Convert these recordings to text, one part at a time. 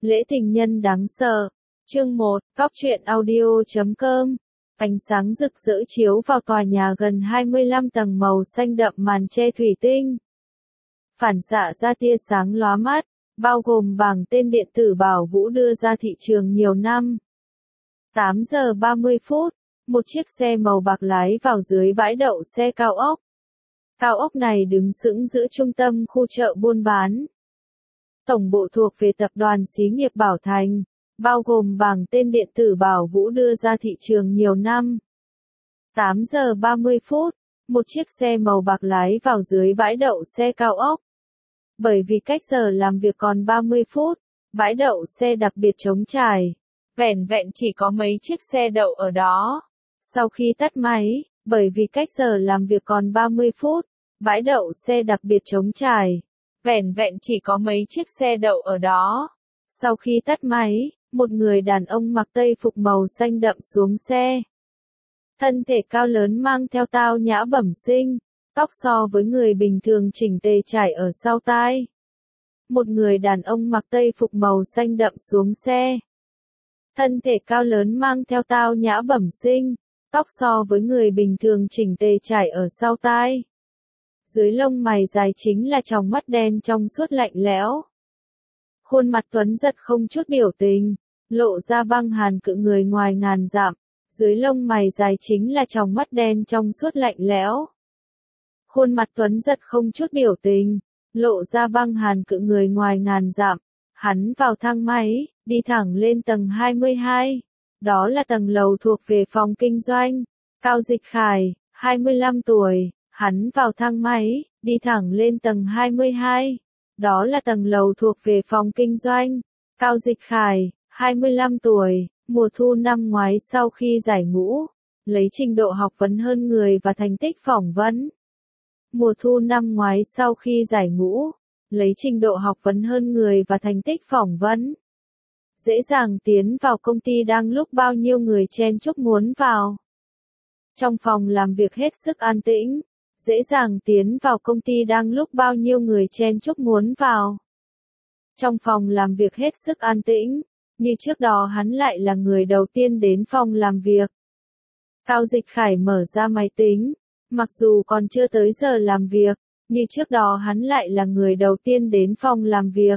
Lễ tình nhân đáng sợ. Chương 1, Góc truyện audio.com. Ánh sáng rực rỡ chiếu vào tòa nhà gần 25 tầng màu xanh đậm màn che thủy tinh. Phản xạ ra tia sáng lóa mắt, bao gồm bảng tên điện tử Bảo Vũ đưa ra thị trường nhiều năm. 8 giờ 30 phút, một chiếc xe màu bạc lái vào dưới bãi đậu xe cao ốc. Cao ốc này đứng sững giữa trung tâm khu chợ buôn bán. Tổng bộ thuộc về tập đoàn xí nghiệp Bảo Thành, bao gồm bảng tên điện tử Bảo Vũ đưa ra thị trường nhiều năm. 8 giờ 30 phút, một chiếc xe màu bạc lái vào dưới bãi đậu xe cao ốc. Bởi vì cách giờ làm việc còn 30 phút, bãi đậu xe đặc biệt trống trải. Vẻn vẹn chỉ có mấy chiếc xe đậu ở đó. Sau khi tắt máy, bởi vì cách giờ làm việc còn 30 phút, bãi đậu xe đặc biệt trống trải. Vẻn vẹn chỉ có mấy chiếc xe đậu ở đó. Sau khi tắt máy, một người đàn ông mặc tây phục màu xanh đậm xuống xe. Thân thể cao lớn mang theo tao nhã bẩm sinh, tóc so với người bình thường chỉnh tề trải ở sau tai. Một người đàn ông mặc tây phục màu xanh đậm xuống xe. Thân thể cao lớn mang theo tao nhã bẩm sinh, tóc so với người bình thường chỉnh tề trải ở sau tai. Dưới lông mày dài chính là tròng mắt đen trong suốt lạnh lẽo. Khuôn mặt tuấn giật không chút biểu tình, lộ ra băng hàn cự người ngoài ngàn dặm. Dưới lông mày dài chính là tròng mắt đen trong suốt lạnh lẽo. Khuôn mặt tuấn giật không chút biểu tình, lộ ra băng hàn cự người ngoài ngàn dặm. Hắn vào thang máy, đi thẳng lên tầng 22. Đó là tầng lầu thuộc về phòng kinh doanh. Cao Dịch Khải, 25 tuổi, hắn vào thang máy, đi thẳng lên tầng 22. Đó là tầng lầu thuộc về phòng kinh doanh. Cao Dịch Khải, 25 tuổi, mùa thu năm ngoái sau khi giải ngũ, lấy trình độ học vấn hơn người và thành tích phỏng vấn. Mùa thu năm ngoái sau khi giải ngũ, lấy trình độ học vấn hơn người và thành tích phỏng vấn. Dễ dàng tiến vào công ty đang lúc bao nhiêu người chen chúc muốn vào. Trong phòng làm việc hết sức an tĩnh, dễ dàng tiến vào công ty đang lúc bao nhiêu người chen chúc muốn vào. Trong phòng làm việc hết sức an tĩnh, như trước đó hắn lại là người đầu tiên đến phòng làm việc. Cao Dịch Khải mở ra máy tính, mặc dù còn chưa tới giờ làm việc, như trước đó hắn lại là người đầu tiên đến phòng làm việc.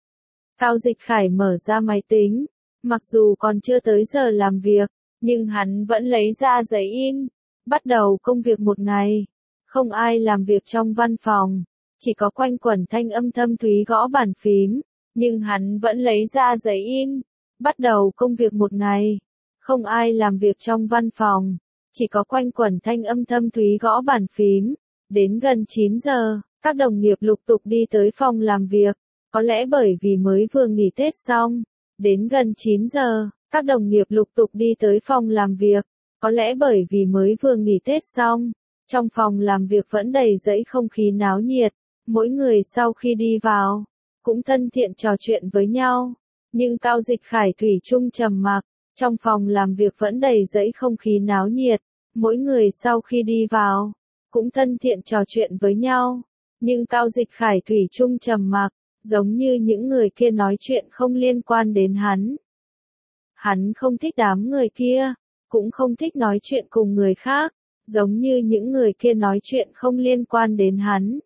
Cao Dịch Khải mở ra máy tính, mặc dù còn chưa tới giờ làm việc, nhưng hắn vẫn lấy ra giấy in, bắt đầu công việc một ngày. Không ai làm việc trong văn phòng, chỉ có quanh quẩn thanh âm thâm thúy gõ bàn phím, nhưng hắn vẫn lấy ra giấy in, bắt đầu công việc một ngày. Không ai làm việc trong văn phòng, chỉ có quanh quẩn thanh âm thâm thúy gõ bàn phím. Đến gần 9 giờ, các đồng nghiệp lục tục đi tới phòng làm việc, có lẽ bởi vì mới vừa nghỉ Tết xong. Đến gần 9 giờ, các đồng nghiệp lục tục đi tới phòng làm việc, có lẽ bởi vì mới vừa nghỉ Tết xong. Trong phòng làm việc vẫn đầy dẫy không khí náo nhiệt, mỗi người sau khi đi vào, cũng thân thiện trò chuyện với nhau. Nhưng Cao Dịch Khải thủy chung trầm mặc, trong phòng làm việc vẫn đầy dẫy không khí náo nhiệt, mỗi người sau khi đi vào, cũng thân thiện trò chuyện với nhau. Nhưng Cao Dịch Khải thủy chung trầm mặc, giống như những người kia nói chuyện không liên quan đến hắn. Hắn không thích đám người kia, cũng không thích nói chuyện cùng người khác, giống như những người kia nói chuyện không liên quan đến hắn.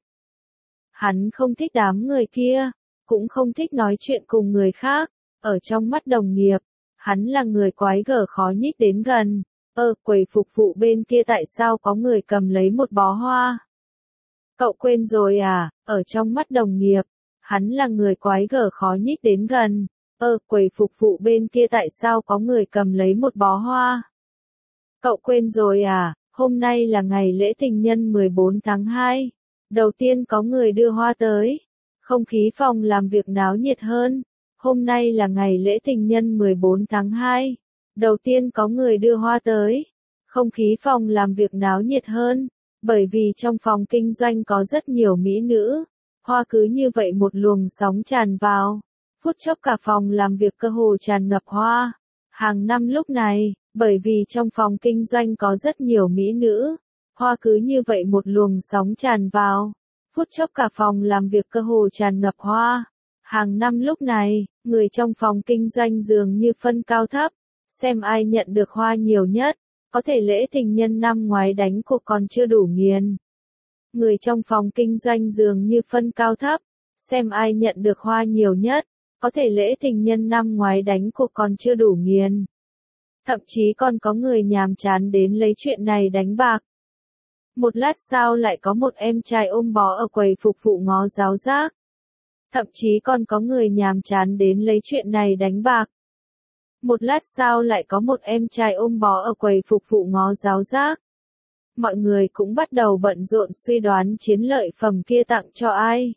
Hắn không thích đám người kia, cũng không thích nói chuyện cùng người khác. Ở trong mắt đồng nghiệp, hắn là người quái gở khó nhích đến gần. Quầy phục vụ bên kia tại sao có người cầm lấy một bó hoa? Cậu quên rồi à? Ở trong mắt đồng nghiệp, hắn là người quái gở khó nhích đến gần. Quầy phục vụ bên kia tại sao có người cầm lấy một bó hoa? Cậu quên rồi à? Hôm nay là ngày lễ tình nhân 14 tháng 2. Đầu tiên có người đưa hoa tới. Không khí phòng làm việc náo nhiệt hơn. Hôm nay là ngày lễ tình nhân 14 tháng 2. Đầu tiên có người đưa hoa tới. Không khí phòng làm việc náo nhiệt hơn. Bởi vì trong phòng kinh doanh có rất nhiều mỹ nữ. Hoa cứ như vậy một luồng sóng tràn vào. Phút chốc cả phòng làm việc cơ hồ tràn ngập hoa. Hàng năm lúc này, bởi vì trong phòng kinh doanh có rất nhiều mỹ nữ. Hoa cứ như vậy một luồng sóng tràn vào. Phút chốc cả phòng làm việc cơ hồ tràn ngập hoa. Hàng năm lúc này, người trong phòng kinh doanh dường như phân cao thấp, xem ai nhận được hoa nhiều nhất, có thể lễ tình nhân năm ngoái đánh cuộc còn chưa đủ nghiền. Người trong phòng kinh doanh dường như phân cao thấp, xem ai nhận được hoa nhiều nhất, có thể lễ tình nhân năm ngoái đánh cuộc còn chưa đủ nghiền. Thậm chí còn có người nhàm chán đến lấy chuyện này đánh bạc. Một lát sau lại có một em trai ôm bó ở quầy phục vụ ngó giáo giác. Thậm chí còn có người nhàm chán đến lấy chuyện này đánh bạc. Một lát sau lại có một em trai ôm bó ở quầy phục vụ ngó giáo giác. Mọi người cũng bắt đầu bận rộn suy đoán chiến lợi phẩm kia tặng cho ai.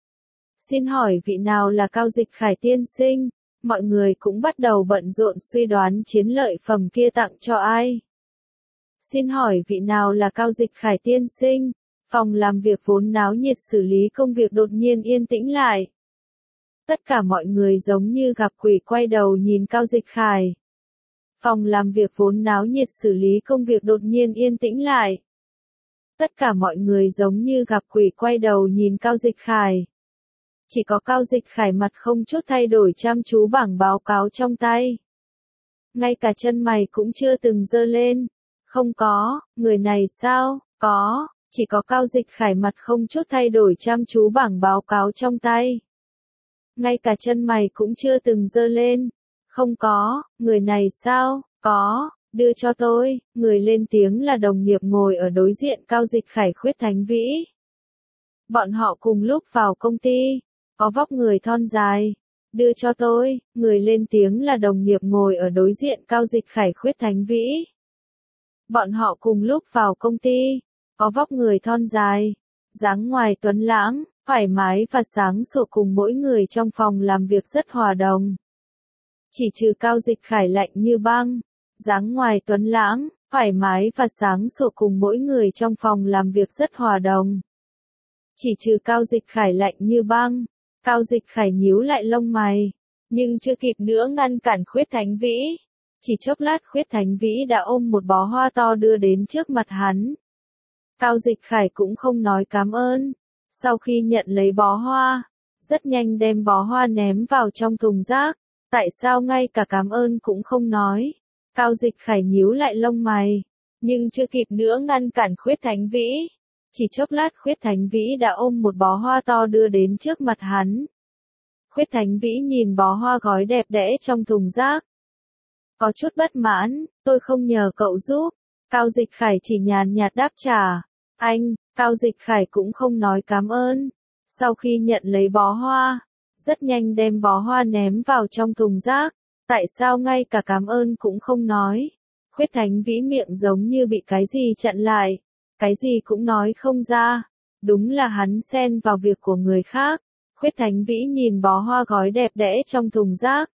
Xin hỏi vị nào là Cao Dịch Khải tiên sinh? Mọi người cũng bắt đầu bận rộn suy đoán chiến lợi phẩm kia tặng cho ai. Xin hỏi vị nào là Cao Dịch Khải tiên sinh? Phòng làm việc vốn náo nhiệt xử lý công việc đột nhiên yên tĩnh lại. Tất cả mọi người giống như gặp quỷ quay đầu nhìn Cao Dịch Khải. Phòng làm việc vốn náo nhiệt xử lý công việc đột nhiên yên tĩnh lại. Tất cả mọi người giống như gặp quỷ quay đầu nhìn Cao Dịch Khải. Chỉ có Cao Dịch Khải mặt không chút thay đổi chăm chú bảng báo cáo trong tay. Ngay cả chân mày cũng chưa từng giơ lên. Không có, người này sao? Có, chỉ có Cao Dịch Khải mặt không chút thay đổi chăm chú bảng báo cáo trong tay. Ngay cả chân mày cũng chưa từng giơ lên. Không có, người này sao? Có, đưa cho tôi. Người lên tiếng là đồng nghiệp ngồi ở đối diện Cao Dịch Khải Khuyết Thánh Vĩ. Bọn họ cùng lúc vào công ty. Có vóc người thon dài. Đưa cho tôi. Người lên tiếng là đồng nghiệp ngồi ở đối diện Cao Dịch Khải Khuyết Thánh Vĩ. Bọn họ cùng lúc vào công ty. Có vóc người thon dài. Dáng ngoài tuấn lãng, thoải mái và sáng sủa cùng mỗi người trong phòng làm việc rất hòa đồng. Chỉ trừ Cao Dịch Khải lạnh như băng. Dáng ngoài tuấn lãng, thoải mái và sáng sủa cùng mỗi người trong phòng làm việc rất hòa đồng. Chỉ trừ Cao Dịch Khải lạnh như băng. Cao Dịch Khải nhíu lại lông mày. Nhưng chưa kịp nữa ngăn cản Khuyết Thánh Vĩ. Chỉ chốc lát Khuyết Thánh Vĩ đã ôm một bó hoa to đưa đến trước mặt hắn. Cao Dịch Khải cũng không nói cảm ơn. Sau khi nhận lấy bó hoa, rất nhanh đem bó hoa ném vào trong thùng rác. Tại sao ngay cả cảm ơn cũng không nói? Cao Dịch Khải nhíu lại lông mày. Nhưng chưa kịp nữa ngăn cản Khuyết Thánh Vĩ. Chỉ chốc lát Khuyết Thánh Vĩ đã ôm một bó hoa to đưa đến trước mặt hắn. Khuyết Thánh Vĩ nhìn bó hoa gói đẹp đẽ trong thùng rác. Có chút bất mãn, tôi không nhờ cậu giúp. Cao Dịch Khải chỉ nhàn nhạt đáp trả. Anh, Cao Dịch Khải cũng không nói cảm ơn. Sau khi nhận lấy bó hoa, rất nhanh đem bó hoa ném vào trong thùng rác. Tại sao ngay cả cảm ơn cũng không nói? Khuyết Thánh Vĩ miệng giống như bị cái gì chặn lại. Cái gì cũng nói không ra. Đúng là hắn xen vào việc của người khác. Khuyết Thánh Vĩ nhìn bó hoa gói đẹp đẽ trong thùng rác.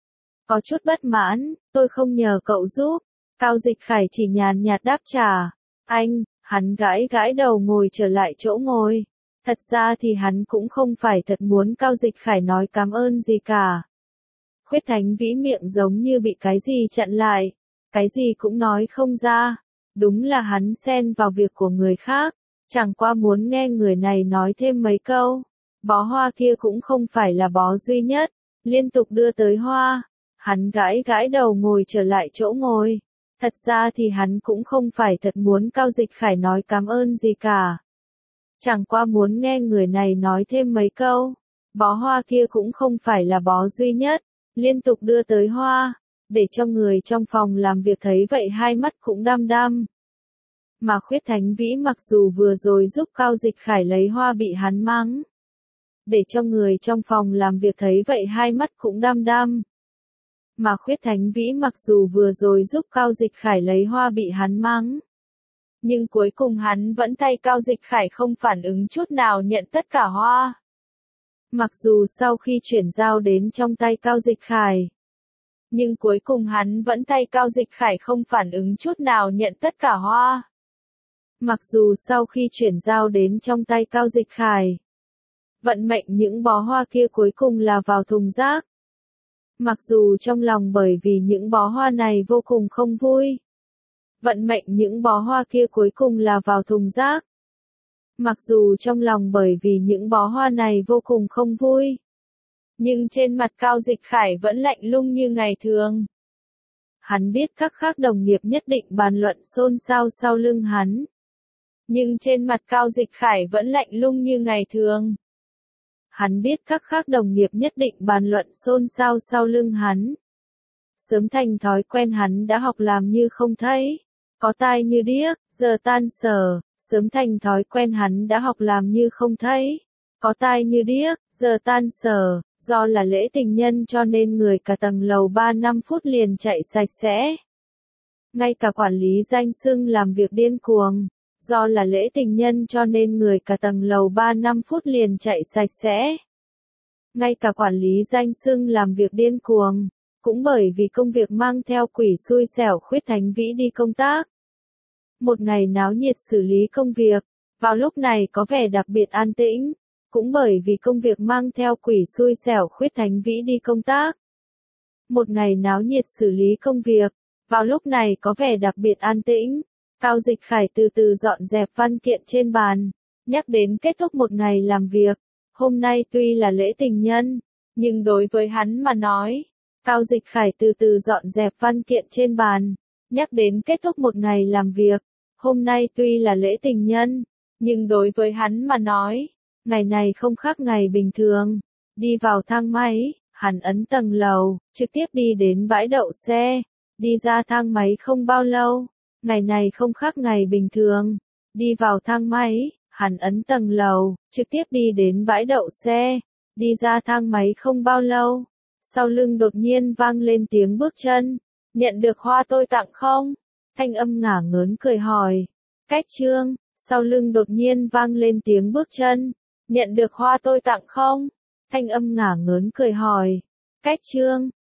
Có chút bất mãn, tôi không nhờ cậu giúp. Cao Dịch Khải chỉ nhàn nhạt đáp trả. Anh, hắn gãi gãi đầu ngồi trở lại chỗ ngồi. Thật ra thì hắn cũng không phải thật muốn Cao Dịch Khải nói cảm ơn gì cả. Khuyết Thánh Vĩ miệng giống như bị cái gì chặn lại. Cái gì cũng nói không ra. Đúng là hắn xen vào việc của người khác. Chẳng qua muốn nghe người này nói thêm mấy câu. Bó hoa kia cũng không phải là bó duy nhất. Liên tục đưa tới hoa. Hắn gãi gãi đầu ngồi trở lại chỗ ngồi. Thật ra thì hắn cũng không phải thật muốn Cao Dịch Khải nói cảm ơn gì cả. Chẳng qua muốn nghe người này nói thêm mấy câu. Bó hoa kia cũng không phải là bó duy nhất. Liên tục đưa tới hoa. Để cho người trong phòng làm việc thấy vậy hai mắt cũng đăm đăm. Mà Khuyết Thánh Vĩ mặc dù vừa rồi giúp Cao Dịch Khải lấy hoa bị hắn mắng. Để cho người trong phòng làm việc thấy vậy hai mắt cũng đăm đăm. Mà Khuyết Thánh Vĩ mặc dù vừa rồi giúp Cao Dịch Khải lấy hoa bị hắn mắng. Nhưng cuối cùng hắn vẫn thay Cao Dịch Khải không phản ứng chút nào nhận tất cả hoa. Mặc dù sau khi chuyển giao đến trong tay Cao Dịch Khải. Nhưng cuối cùng hắn vẫn thay Cao Dịch Khải không phản ứng chút nào nhận tất cả hoa. Mặc dù sau khi chuyển giao đến trong tay Cao Dịch Khải. Vận mệnh những bó hoa kia cuối cùng là vào thùng rác. Mặc dù trong lòng bởi vì những bó hoa này vô cùng không vui. Vận mệnh những bó hoa kia cuối cùng là vào thùng rác. Mặc dù trong lòng bởi vì những bó hoa này vô cùng không vui. Nhưng trên mặt Cao Dịch Khải vẫn lạnh lùng như ngày thường. Hắn biết các khác đồng nghiệp nhất định bàn luận xôn xao sau lưng hắn. Nhưng trên mặt Cao Dịch Khải vẫn lạnh lùng như ngày thường. Hắn biết các khác đồng nghiệp nhất định bàn luận xôn xao sau lưng hắn. Sớm thành thói quen hắn đã học làm như không thấy. Có tai như điếc, giờ tan sở. Sớm thành thói quen hắn đã học làm như không thấy. Có tai như điếc, giờ tan sở. Do là lễ tình nhân cho nên người cả tầng lầu 3-5 phút liền chạy sạch sẽ. Ngay cả quản lý danh xưng làm việc điên cuồng. Do là lễ tình nhân cho nên người cả tầng lầu 3-5 phút liền chạy sạch sẽ. Ngay cả quản lý danh xưng làm việc điên cuồng. Cũng bởi vì công việc mang theo quỷ xui xẻo Khuyết Thánh Vĩ đi công tác. Một ngày náo nhiệt xử lý công việc. Vào lúc này có vẻ đặc biệt an tĩnh. Cũng bởi vì công việc mang theo quỷ xui xẻo Khuyết Thánh Vĩ đi công tác. Một ngày náo nhiệt xử lý công việc. Vào lúc này có vẻ đặc biệt an tĩnh. Cao Dịch Khải từ từ dọn dẹp văn kiện trên bàn. Nhắc đến kết thúc một ngày làm việc. Hôm nay tuy là lễ tình nhân. Nhưng đối với hắn mà nói. Cao Dịch Khải từ từ dọn dẹp văn kiện trên bàn. Nhắc đến kết thúc một ngày làm việc. Hôm nay tuy là lễ tình nhân. Nhưng đối với hắn mà nói. Ngày này không khác ngày bình thường. Đi vào thang máy, hắn ấn tầng lầu, trực tiếp đi đến bãi đậu xe. Đi ra thang máy không bao lâu. Ngày này không khác ngày bình thường. Đi vào thang máy, hắn ấn tầng lầu, trực tiếp đi đến bãi đậu xe. Đi ra thang máy không bao lâu. Sau lưng đột nhiên vang lên tiếng bước chân. Nhận được hoa tôi tặng không? Thanh âm ngả ngớn cười hỏi. Cách Trương, sau lưng đột nhiên vang lên tiếng bước chân. Nhận được hoa tôi tặng không? Thanh âm ngả ngớn cười hỏi. Cách Trương,